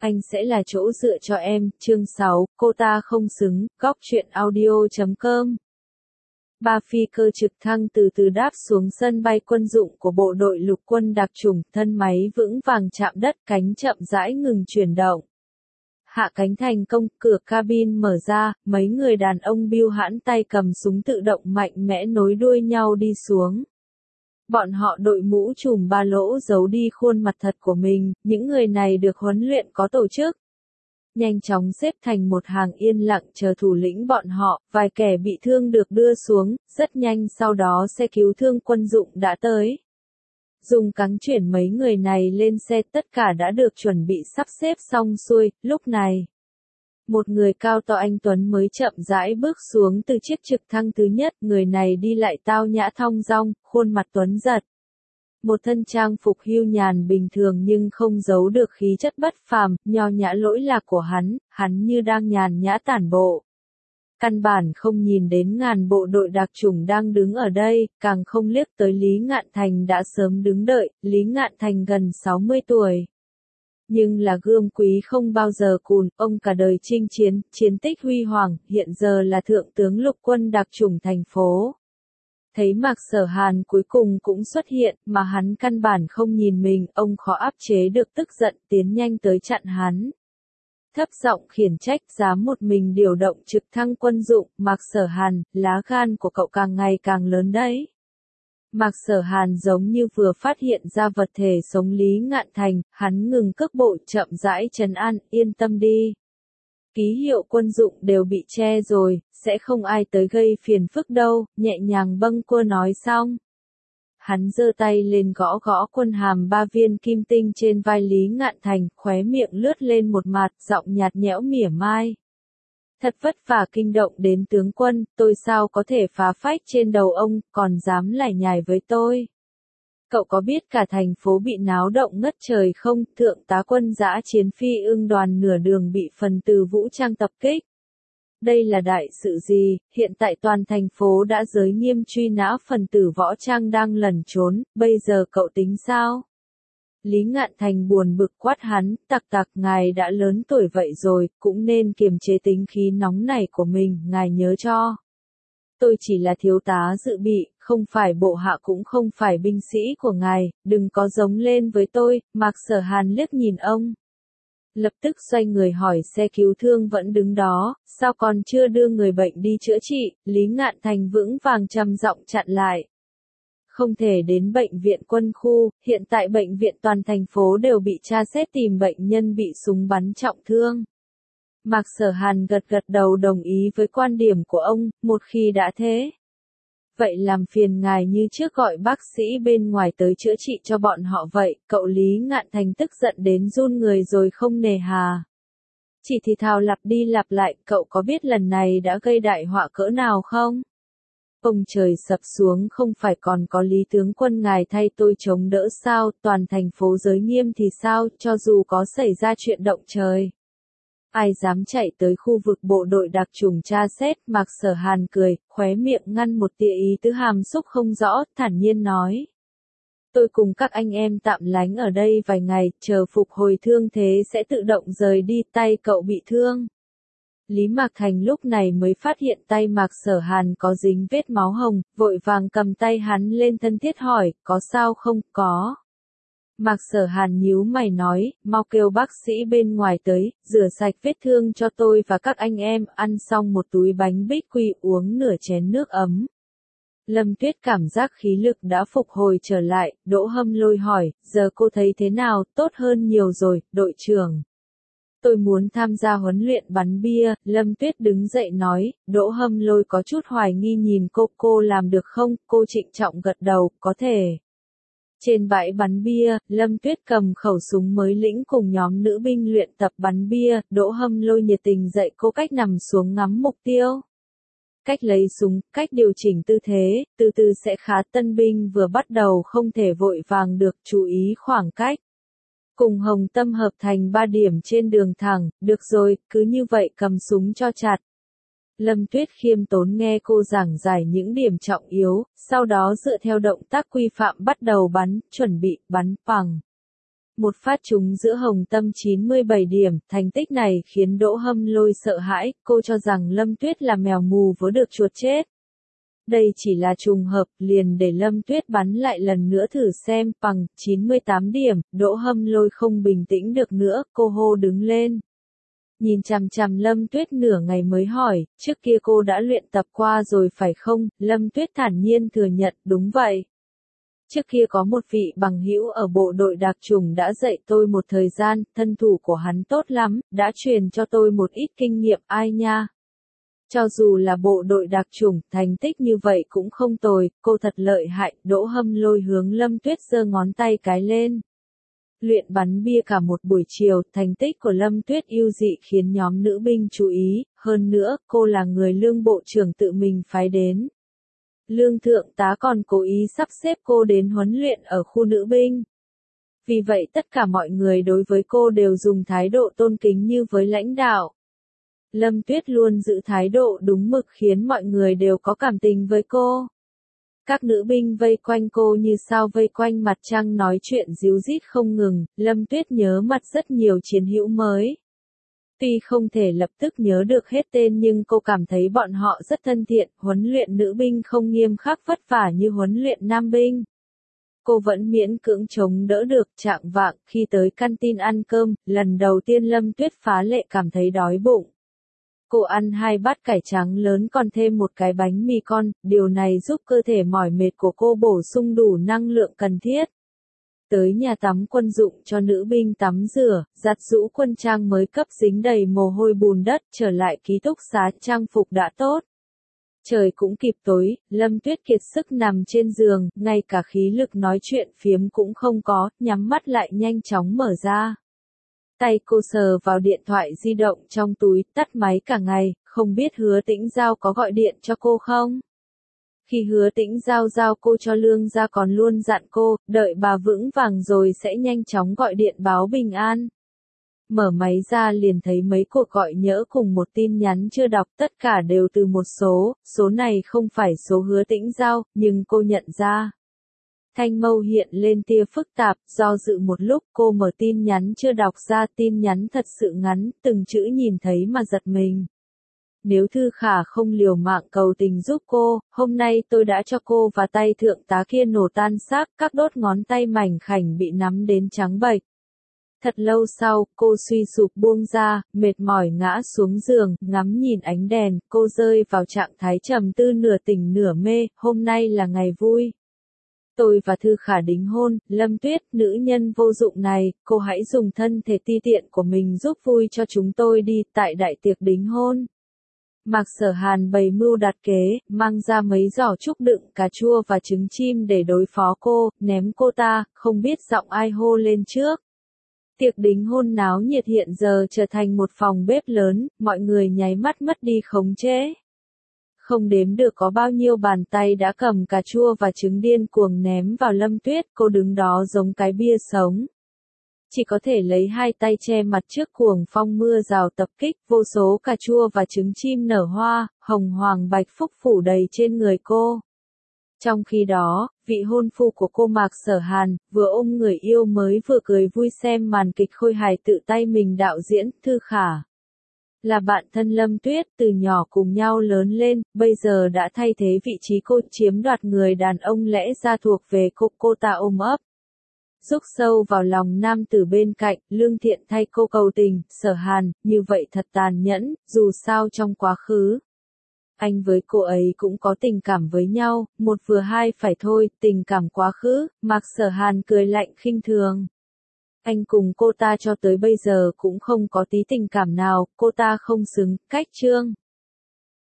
anh sẽ là chỗ dựa cho em, chương 6, cô ta không xứng, góc truyện audio.com. Ba phi cơ trực thăng từ từ đáp xuống sân bay quân dụng của bộ đội lục quân đặc chủng, thân máy vững vàng chạm đất, cánh chậm rãi ngừng chuyển động. Hạ cánh thành công, cửa cabin mở ra, mấy người đàn ông bưu hãn tay cầm súng tự động mạnh mẽ nối đuôi nhau đi xuống. Bọn họ đội mũ trùm ba lỗ giấu đi khuôn mặt thật của mình, những người này được huấn luyện có tổ chức. Nhanh chóng xếp thành một hàng yên lặng chờ thủ lĩnh bọn họ, vài kẻ bị thương được đưa xuống, rất nhanh sau đó xe cứu thương quân dụng đã tới. Dùng cáng chuyển mấy người này lên xe, tất cả đã được chuẩn bị sắp xếp xong xuôi, lúc này. Một người cao to anh tuấn mới chậm rãi bước xuống từ chiếc trực thăng thứ nhất, người này đi lại tao nhã thong dong, khuôn mặt tuấn giật. Một thân trang phục hưu nhàn bình thường nhưng không giấu được khí chất bất phàm, nho nhã lỗi lạc của hắn như đang nhàn nhã tản bộ. Căn bản không nhìn đến ngàn bộ đội đặc chủng đang đứng ở đây, càng không liếc tới Lý Ngạn Thành đã sớm đứng đợi, Lý Ngạn Thành gần 60 tuổi. Nhưng là gươm quý không bao giờ cùn, ông cả đời chinh chiến, chiến tích huy hoàng, hiện giờ là thượng tướng lục quân đặc chủng thành phố. Thấy Mạc Sở Hàn cuối cùng cũng xuất hiện, mà hắn căn bản không nhìn mình, ông khó áp chế được tức giận, tiến nhanh tới chặn hắn. Thấp giọng khiển trách, dám một mình điều động trực thăng quân dụng, Mạc Sở Hàn, lá gan của cậu càng ngày càng lớn đấy. Mạc Sở Hàn giống như vừa phát hiện ra vật thể sống Lý Ngạn Thành, hắn ngừng cước bộ chậm rãi trấn an, yên tâm đi. Ký hiệu quân dụng đều bị che rồi, sẽ không ai tới gây phiền phức đâu, nhẹ nhàng bâng quơ nói xong. Hắn giơ tay lên gõ gõ quân hàm 3 viên kim tinh trên vai Lý Ngạn Thành, khóe miệng lướt lên một mạt, giọng nhạt nhẽo mỉa mai. Thật vất vả kinh động đến tướng quân, tôi sao có thể phá phách trên đầu ông, còn dám lải nhải với tôi. Cậu có biết cả thành phố bị náo động ngất trời không? Thượng tá quân dã chiến phi ưng đoàn nửa đường bị phần tử vũ trang tập kích. Đây là đại sự gì? Hiện tại toàn thành phố đã giới nghiêm truy nã phần tử võ trang đang lẩn trốn, bây giờ cậu tính sao? Lý Ngạn Thành buồn bực quát hắn, tặc, ngài đã lớn tuổi vậy rồi, cũng nên kiềm chế tính khí nóng này của mình, ngài nhớ cho. Tôi chỉ là thiếu tá dự bị, không phải bộ hạ cũng không phải binh sĩ của ngài, đừng có giống lên với tôi, Mạc Sở Hàn liếc nhìn ông. Lập tức xoay người hỏi xe cứu thương vẫn đứng đó, sao còn chưa đưa người bệnh đi chữa trị, Lý Ngạn Thành vững vàng trầm giọng chặn lại. Không thể đến bệnh viện quân khu, hiện tại bệnh viện toàn thành phố đều bị tra xét tìm bệnh nhân bị súng bắn trọng thương. Mạc Sở Hàn gật đầu đồng ý với quan điểm của ông, một khi đã thế. Vậy làm phiền ngài như trước gọi bác sĩ bên ngoài tới chữa trị cho bọn họ vậy, cậu Lý Ngạn Thành tức giận đến run người rồi không nề hà. Chỉ thì thào lặp đi lặp lại, cậu có biết lần này đã gây đại họa cỡ nào không? Ông trời sập xuống không phải còn có Lý tướng quân ngài thay tôi chống đỡ sao, toàn thành phố giới nghiêm thì sao, cho dù có xảy ra chuyện động trời. Ai dám chạy tới khu vực bộ đội đặc chủng tra xét, Mạc Sở Hàn cười, khóe miệng ngăn một tia ý tứ hàm xúc không rõ, thản nhiên nói. Tôi cùng các anh em tạm lánh ở đây vài ngày, chờ phục hồi thương thế sẽ tự động rời đi, tay cậu bị thương. Lý Mạc Thành lúc này mới phát hiện tay Mạc Sở Hàn có dính vết máu hồng, vội vàng cầm tay hắn lên thân thiết hỏi, có sao không, có. Mạc Sở Hàn nhíu mày nói, mau kêu bác sĩ bên ngoài tới, rửa sạch vết thương cho tôi và các anh em, ăn xong một túi bánh bích quy, uống nửa chén nước ấm. Lâm Tuyết cảm giác khí lực đã phục hồi trở lại, Đỗ Hâm Lôi hỏi, giờ cô thấy thế nào, tốt hơn nhiều rồi, đội trưởng. Tôi muốn tham gia huấn luyện bắn bia, Lâm Tuyết đứng dậy nói, Đỗ Hâm Lôi có chút hoài nghi nhìn cô làm được không, cô trịnh trọng gật đầu, có thể. Trên bãi bắn bia, Lâm Tuyết cầm khẩu súng mới lĩnh cùng nhóm nữ binh luyện tập bắn bia, Đỗ Hâm Lôi nhiệt tình dạy cô cách nằm xuống ngắm mục tiêu. Cách lấy súng, cách điều chỉnh tư thế, từ từ sẽ khá, tân binh vừa bắt đầu không thể vội vàng được, chú ý khoảng cách. Cùng Hồng Tâm hợp thành 3 điểm trên đường thẳng, được rồi, cứ như vậy cầm súng cho chặt. Lâm Tuyết khiêm tốn nghe cô giảng giải những điểm trọng yếu, sau đó dựa theo động tác quy phạm bắt đầu bắn, chuẩn bị, bắn, phẳng. Một phát trúng giữa hồng tâm 97 điểm, thành tích này khiến Đỗ Hâm Lôi sợ hãi, cô cho rằng Lâm Tuyết là mèo mù vớ được chuột chết. Đây chỉ là trùng hợp, liền để Lâm Tuyết bắn lại lần nữa thử xem, bằng 98 điểm, Đỗ Hâm Lôi không bình tĩnh được nữa, cô hô đứng lên. Nhìn chằm chằm Lâm Tuyết nửa ngày mới hỏi, trước kia cô đã luyện tập qua rồi phải không? Lâm Tuyết thản nhiên thừa nhận, đúng vậy. Trước kia có một vị bằng hữu ở bộ đội đặc chủng đã dạy tôi một thời gian, thân thủ của hắn tốt lắm, đã truyền cho tôi một ít kinh nghiệm ai nha. Cho dù là bộ đội đặc chủng, thành tích như vậy cũng không tồi, cô thật lợi hại, Đỗ Hâm Lôi hướng Lâm Tuyết giơ ngón tay cái lên. Luyện bắn bia cả một buổi chiều, thành tích của Lâm Tuyết ưu dị khiến nhóm nữ binh chú ý, hơn nữa, cô là người Lương Bộ trưởng tự mình phái đến. Lương Thượng tá còn cố ý sắp xếp cô đến huấn luyện ở khu nữ binh. Vì vậy tất cả mọi người đối với cô đều dùng thái độ tôn kính như với lãnh đạo. Lâm Tuyết luôn giữ thái độ đúng mực khiến mọi người đều có cảm tình với cô. Các nữ binh vây quanh cô như sao vây quanh mặt trăng nói chuyện díu dít không ngừng, Lâm Tuyết nhớ mặt rất nhiều chiến hữu mới. Tuy không thể lập tức nhớ được hết tên nhưng cô cảm thấy bọn họ rất thân thiện, huấn luyện nữ binh không nghiêm khắc vất vả như huấn luyện nam binh. Cô vẫn miễn cưỡng chống đỡ được, chạng vạng, khi tới canteen ăn cơm, lần đầu tiên Lâm Tuyết phá lệ cảm thấy đói bụng. Cô ăn 2 bát cải trắng lớn còn thêm một cái bánh mì con, điều này giúp cơ thể mỏi mệt của cô bổ sung đủ năng lượng cần thiết. Tới nhà tắm quân dụng cho nữ binh tắm rửa, giặt giũ quân trang mới cấp dính đầy mồ hôi bùn đất, trở lại ký túc xá trang phục đã tốt. Trời cũng kịp tối, Lâm Tuyết kiệt sức nằm trên giường, ngay cả khí lực nói chuyện phiếm cũng không có, nhắm mắt lại nhanh chóng mở ra. Tay cô sờ vào điện thoại di động trong túi, tắt máy cả ngày, không biết Hứa Tĩnh Giao có gọi điện cho cô không? Khi Hứa Tĩnh Giao giao cô cho Lương gia còn luôn dặn cô, đợi bà vững vàng rồi sẽ nhanh chóng gọi điện báo bình an. Mở máy ra liền thấy mấy cuộc gọi nhỡ cùng một tin nhắn chưa đọc, tất cả đều từ một số này không phải số Hứa Tĩnh Giao, nhưng cô nhận ra. Thanh mâu hiện lên tia phức tạp, do dự một lúc cô mở tin nhắn chưa đọc ra, tin nhắn thật sự ngắn, từng chữ nhìn thấy mà giật mình. Nếu Thư Khả không liều mạng cầu tình giúp cô, hôm nay tôi đã cho cô và tay thượng tá kia nổ tan xác, các đốt ngón tay mảnh khảnh bị nắm đến trắng bệch. Thật lâu sau, cô suy sụp buông ra, mệt mỏi ngã xuống giường, ngắm nhìn ánh đèn, cô rơi vào trạng thái trầm tư nửa tỉnh nửa mê, hôm nay là ngày vui. Tôi và Thư Khả đính hôn, Lâm Tuyết, nữ nhân vô dụng này, cô hãy dùng thân thể ti tiện của mình giúp vui cho chúng tôi đi, tại đại tiệc đính hôn. Mạc Sở Hàn bày mưu đặt kế, mang ra mấy giỏ trúc đựng cà chua và trứng chim để đối phó cô, ném cô ta, không biết giọng ai hô lên trước. Tiệc đính hôn náo nhiệt hiện giờ trở thành một phòng bếp lớn, mọi người nháy mắt mất đi khống chế. Không đếm được có bao nhiêu bàn tay đã cầm cà chua và trứng điên cuồng ném vào Lâm Tuyết, cô đứng đó giống cái bia sống. Chỉ có thể lấy hai tay che mặt trước cuồng phong mưa rào tập kích, vô số cà chua và trứng chim nở hoa, hồng hoàng bạch phúc phủ đầy trên người cô. Trong khi đó, vị hôn phu của cô Mạc Sở Hàn, vừa ôm người yêu mới vừa cười vui xem màn kịch khôi hài tự tay mình đạo diễn, Thư Khả. Là bạn thân Lâm Tuyết, từ nhỏ cùng nhau lớn lên, bây giờ đã thay thế vị trí cô chiếm đoạt người đàn ông lẽ ra thuộc về cô ta ôm ấp. Rúc sâu vào lòng nam tử bên cạnh, Lương Thiện thay cô cầu tình, Sở Hàn, như vậy thật tàn nhẫn, dù sao trong quá khứ. Anh với cô ấy cũng có tình cảm với nhau, một vừa hai phải thôi, tình cảm quá khứ, Mạc Sở Hàn cười lạnh khinh thường. Anh cùng cô ta cho tới bây giờ cũng không có tí tình cảm nào, cô ta không xứng, cách chương.